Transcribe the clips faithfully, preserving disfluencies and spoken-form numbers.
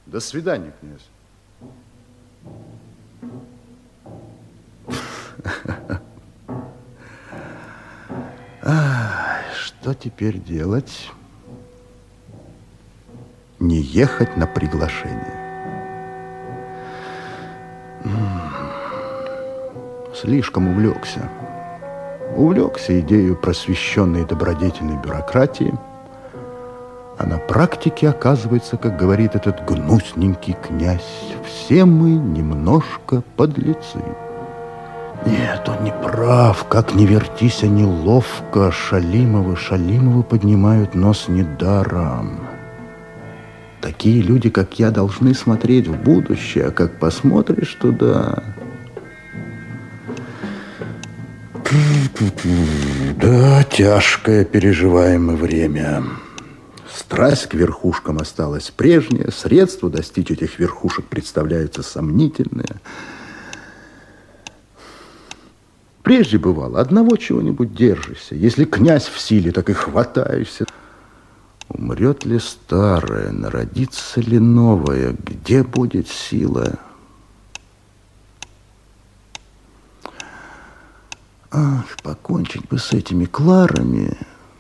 До свидания, князь. Что теперь делать? Не ехать на приглашение. Слишком увлекся. Увлекся идеей просвещенной и добродетельной бюрократии, а на практике оказывается, как говорит этот гнусненький князь, все мы немножко подлецы. Нет, он не прав. Как ни вертись, они ловко. Шалимовы, Шалимовы поднимают нос недаром. Такие люди, как я, должны смотреть в будущее, а как посмотришь туда... Да, тяжкое переживаемое время. Страсть к верхушкам осталась прежняя, средства достичь этих верхушек представляются сомнительные. Прежде бывало, одного чего-нибудь держишься. Если князь в силе, так и хватаешься. Умрет ли старое, народится ли новое, где будет сила? Ах, покончить бы с этими Кларами,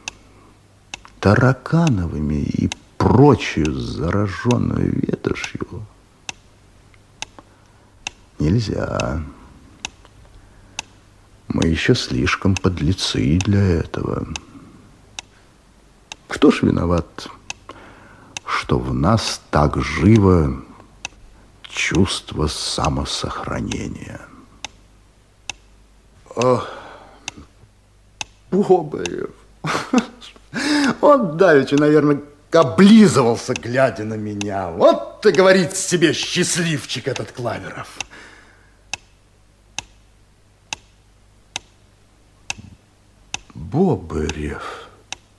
Таракановыми и прочую зараженную ветошью. Нельзя. Мы еще слишком подлецы для этого. Кто ж виноват, что в нас так живо чувство самосохранения? Ох, Бобарев. Он давеча, наверное, облизывался, глядя на меня. Вот ты, говорит себе, счастливчик этот Клаверов. Бобарев.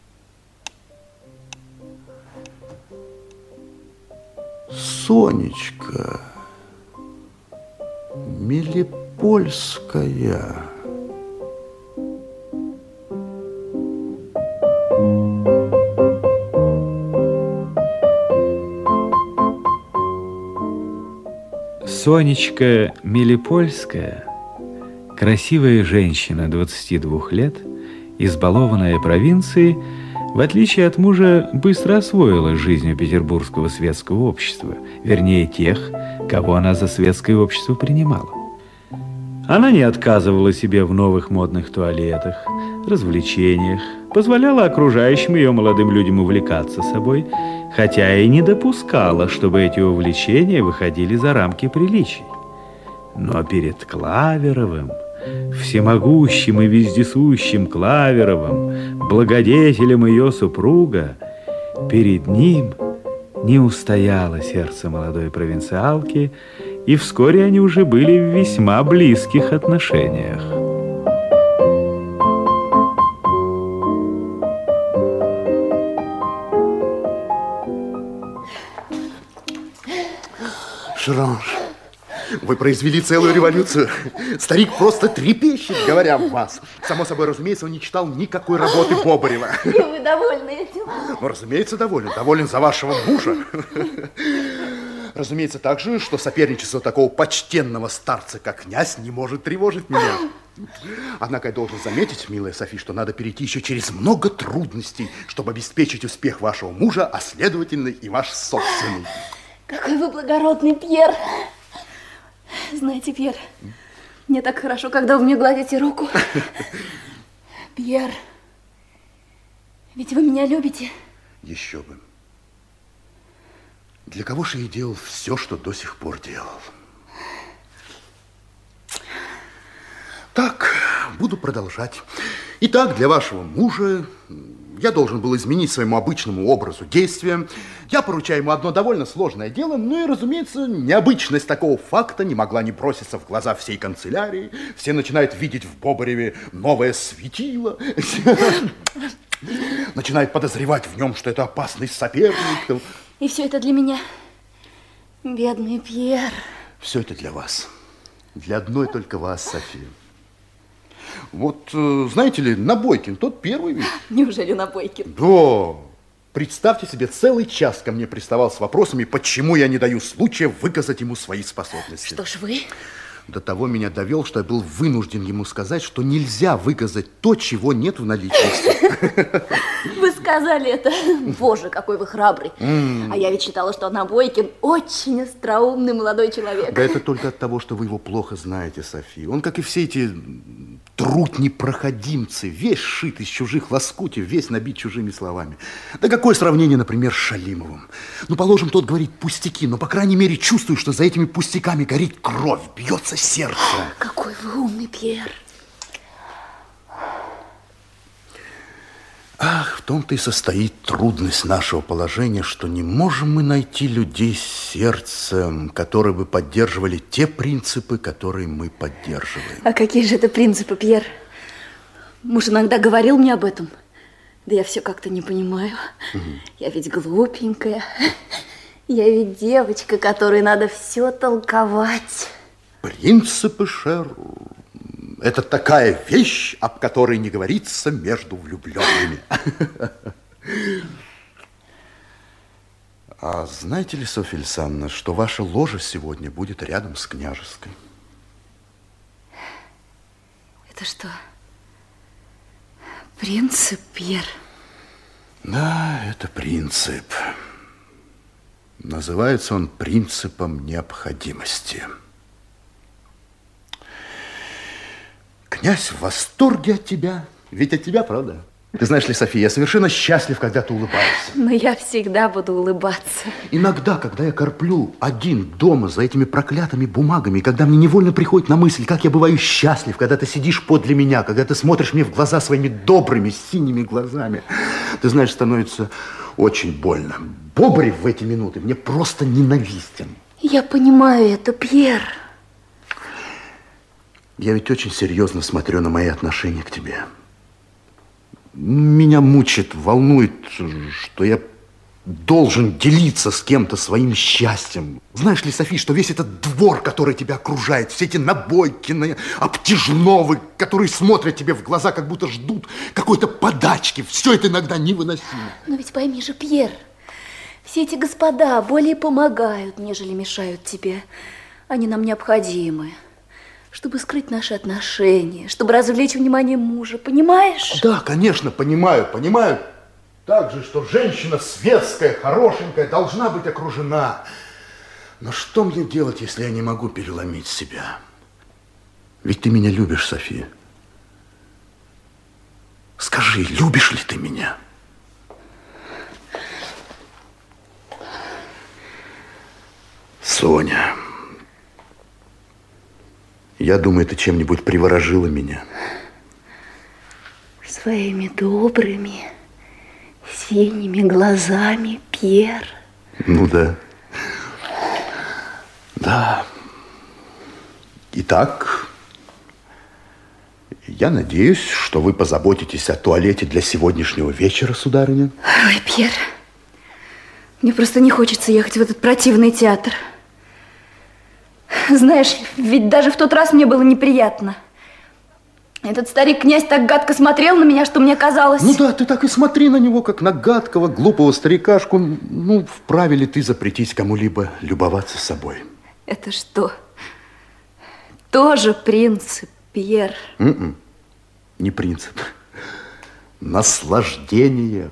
Сонечка. Мелипольская. Сонечка Мелипольская, красивая женщина двадцати двух лет, избалованная провинцией, в отличие от мужа, быстро освоила жизнь петербургского светского общества, вернее тех, кого она за светское общество принимала. Она не отказывала себе в новых модных туалетах, развлечениях, позволяла окружающим ее молодым людям увлекаться собой, хотя и не допускала, чтобы эти увлечения выходили за рамки приличий. Но перед Клаверовым, всемогущим и вездесущим Клаверовым, благодетелем ее супруга, перед ним не устояло сердце молодой провинциалки, и вскоре они уже были в весьма близких отношениях. Шранж, вы произвели целую революцию. Старик просто трепещет, говоря в вас. Само собой, разумеется, он не читал никакой работы Бобарева. И вы довольны этим? Ну, разумеется, доволен. Доволен за вашего мужа. Разумеется, также, что соперничество такого почтенного старца, как князь, не может тревожить меня. Однако я должен заметить, милая Софи, что надо перейти еще через много трудностей, чтобы обеспечить успех вашего мужа, а следовательно и ваш собственный. Какой вы благородный, Пьер. Знаете, Пьер, мне так хорошо, когда вы мне гладите руку. Пьер, ведь вы меня любите? Еще бы. Для кого же я делал все, что до сих пор делал? Так, буду продолжать. Итак, для вашего мужа я должен был изменить своему обычному образу действия. Я поручаю ему одно довольно сложное дело, ну и, разумеется, необычность такого факта не могла не броситься в глаза всей канцелярии. Все начинают видеть в Бобареве новое светило. Начинают подозревать в нем, что это опасный соперник. И все это для меня, бедный Пьер. Все это для вас. Для одной только вас, София. Вот, знаете ли, Набойкин, тот первый ведь. Неужели Набойкин? Да. Представьте себе, целый час ко мне приставал с вопросами, почему я не даю случая выказать ему свои способности. Что ж вы? До того меня довел, что я был вынужден ему сказать, что нельзя выказать то, чего нет в наличности. Вы сказали это. Боже, какой вы храбрый. А я ведь считала, что Набойкин очень остроумный молодой человек. Да это только от того, что вы его плохо знаете, София. Он, как и все эти труднепроходимцы, весь шит из чужих лоскутий, весь набит чужими словами. Да какое сравнение, например, с Шалимовым? Ну, положим, тот говорит пустяки, но, по крайней мере, чувствую, что за этими пустяками горит кровь, бьется сердце. Какой вы умный, Пьер. Ах, в том-то и состоит трудность нашего положения, что не можем мы найти людей с сердцем, которые бы поддерживали те принципы, которые мы поддерживаем. А какие же это принципы, Пьер? Муж иногда говорил мне об этом. Да я все как-то не понимаю. Угу. Я ведь глупенькая. Я ведь девочка, которой надо все толковать. Принципы, Шер, это такая вещь, об которой не говорится между влюбленными. А знаете ли, Софья Александровна, что ваша ложа сегодня будет рядом с княжеской? Это что, принцип, Пьер? Да, это принцип. Называется он принципом необходимости. Князь в восторге от тебя. Ведь от тебя, правда? Ты знаешь ли, София, я совершенно счастлив, когда ты улыбаешься. Но я всегда буду улыбаться. Иногда, когда я корплю один дома за этими проклятыми бумагами, когда мне невольно приходит на мысль, как я бываю счастлив, когда ты сидишь подле меня, когда ты смотришь мне в глаза своими добрыми, синими глазами, ты знаешь, становится очень больно. Бобрев в эти минуты мне просто ненавистен. Я понимаю это, Пьер. Я ведь очень серьезно смотрю на мои отношения к тебе. Меня мучит, волнует, что я должен делиться с кем-то своим счастьем. Знаешь ли, София, что весь этот двор, который тебя окружает, все эти Набойкины, Обтяжновы, которые смотрят тебе в глаза, как будто ждут какой-то подачки, все это иногда невыносимо. Но ведь пойми же, Пьер, все эти господа более помогают, нежели мешают тебе. Они нам необходимы, чтобы скрыть наши отношения, чтобы развлечь внимание мужа, понимаешь? Да, конечно, понимаю, понимаю. Так же, что женщина светская, хорошенькая, должна быть окружена. Но что мне делать, если я не могу переломить себя? Ведь ты меня любишь, София. Скажи, любишь ли ты меня? Соня, я думаю, ты чем-нибудь приворожила меня. Своими добрыми, синими глазами, Пьер. Ну да. Да. Итак, я надеюсь, что вы позаботитесь о туалете для сегодняшнего вечера, сударыня. Ой, Пьер, мне просто не хочется ехать в этот противный театр. Знаешь, ведь даже в тот раз мне было неприятно. Этот старик-князь так гадко смотрел на меня, что мне казалось... Ну да, ты так и смотри на него, как на гадкого, глупого старикашку. Ну, вправе ли ты запретить кому-либо любоваться собой? Это что? Тоже принцип, Пьер? Mm-mm. Не принцип. Наслаждение.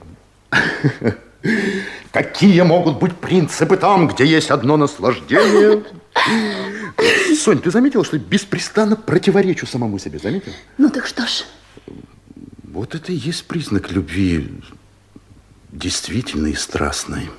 Какие могут быть принципы там, где есть одно наслаждение? Сонь, ты заметила, что беспрестанно противоречу самому себе, заметила? Ну так что ж? Вот это и есть признак любви действительной и страстной.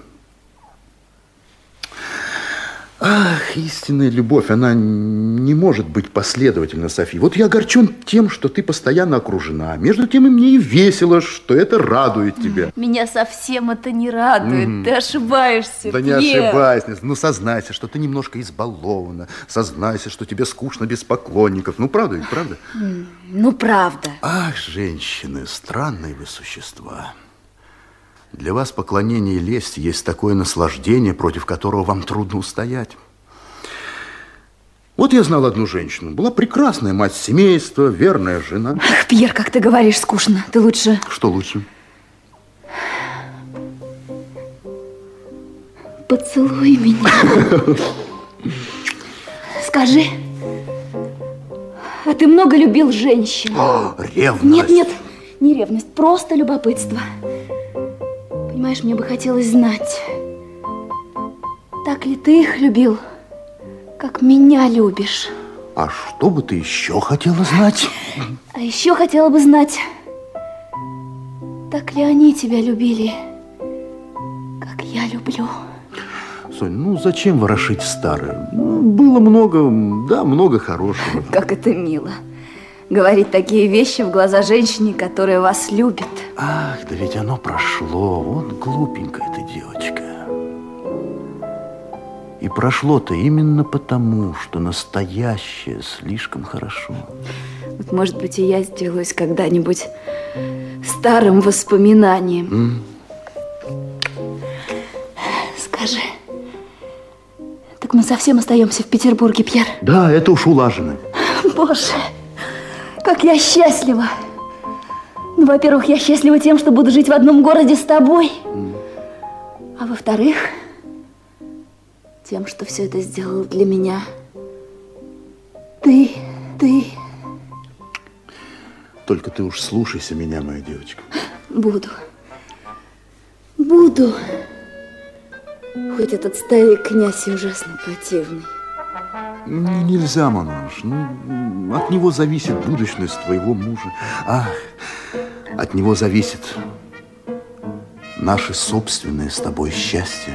Ах, истинная любовь, она не может быть последовательна, София. Вот я огорчен тем, что ты постоянно окружена. Между тем и мне и весело, что это радует тебя. Меня совсем это не радует. Mm-hmm. Ты ошибаешься, Да Пьер. не ошибайся. Ну, сознайся, что ты немножко избалована. Сознайся, что тебе скучно без поклонников. Ну, правда ведь, правда? Mm, ну, правда. Ах, женщины, странные вы существа. Для вас поклонение и лесть есть такое наслаждение, против которого вам трудно устоять. Вот я знал одну женщину. Была прекрасная мать семейства, верная жена. Ах, Пьер, как ты говоришь, скучно. Ты лучше... Что лучше? Поцелуй меня. Скажи, а ты много любил женщин? О, ревность. Нет, нет, не ревность, просто любопытство. Понимаешь, мне бы хотелось знать, так ли ты их любил, как меня любишь? А что бы ты еще хотела знать? А еще хотела бы знать, так ли они тебя любили, как я люблю. Сонь, ну зачем ворошить старое? Ну, было много, да, много хорошего. Как это мило. Говорить такие вещи в глаза женщине, которая вас любит. Ах, да ведь оно прошло. Вот глупенькая ты девочка. И прошло-то именно потому, что настоящее слишком хорошо. Вот, может быть, и я сделаюсь когда-нибудь старым воспоминанием. Mm. Скажи, так мы совсем остаемся в Петербурге, Пьер? Да, это уж улажено. Боже, как я счастлива. Ну, во-первых, я счастлива тем, что буду жить в одном городе с тобой. Mm. А во-вторых, тем, что все это сделал для меня ты, ты. Только ты уж слушайся меня, моя девочка. Буду. Буду. Хоть этот старый князь и ужасно противный. Ну, нельзя, Мануш. Ну, от него зависит будущность твоего мужа. Ах, от него зависит наше собственное с тобой счастье.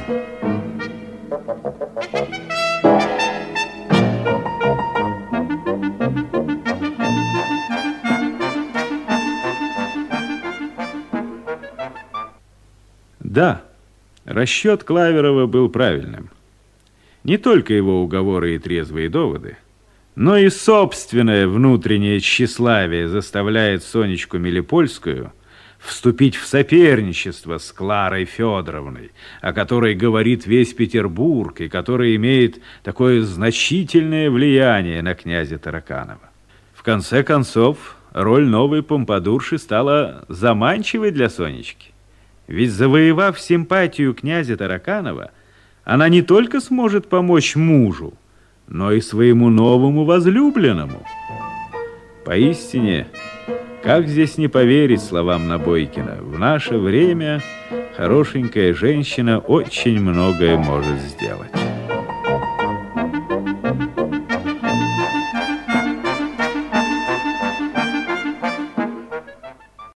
Да, расчет Клаверова был правильным. Не только его уговоры и трезвые доводы, но и собственное внутреннее тщеславие заставляет Сонечку Милипольскую вступить в соперничество с Кларой Федоровной, о которой говорит весь Петербург и которая имеет такое значительное влияние на князя Тараканова. В конце концов, роль новой помпадурши стала заманчивой для Сонечки. Ведь, завоевав симпатию князя Тараканова, она не только сможет помочь мужу, но и своему новому возлюбленному. Поистине, как здесь не поверить словам Набойкина? В наше время хорошенькая женщина очень многое может сделать.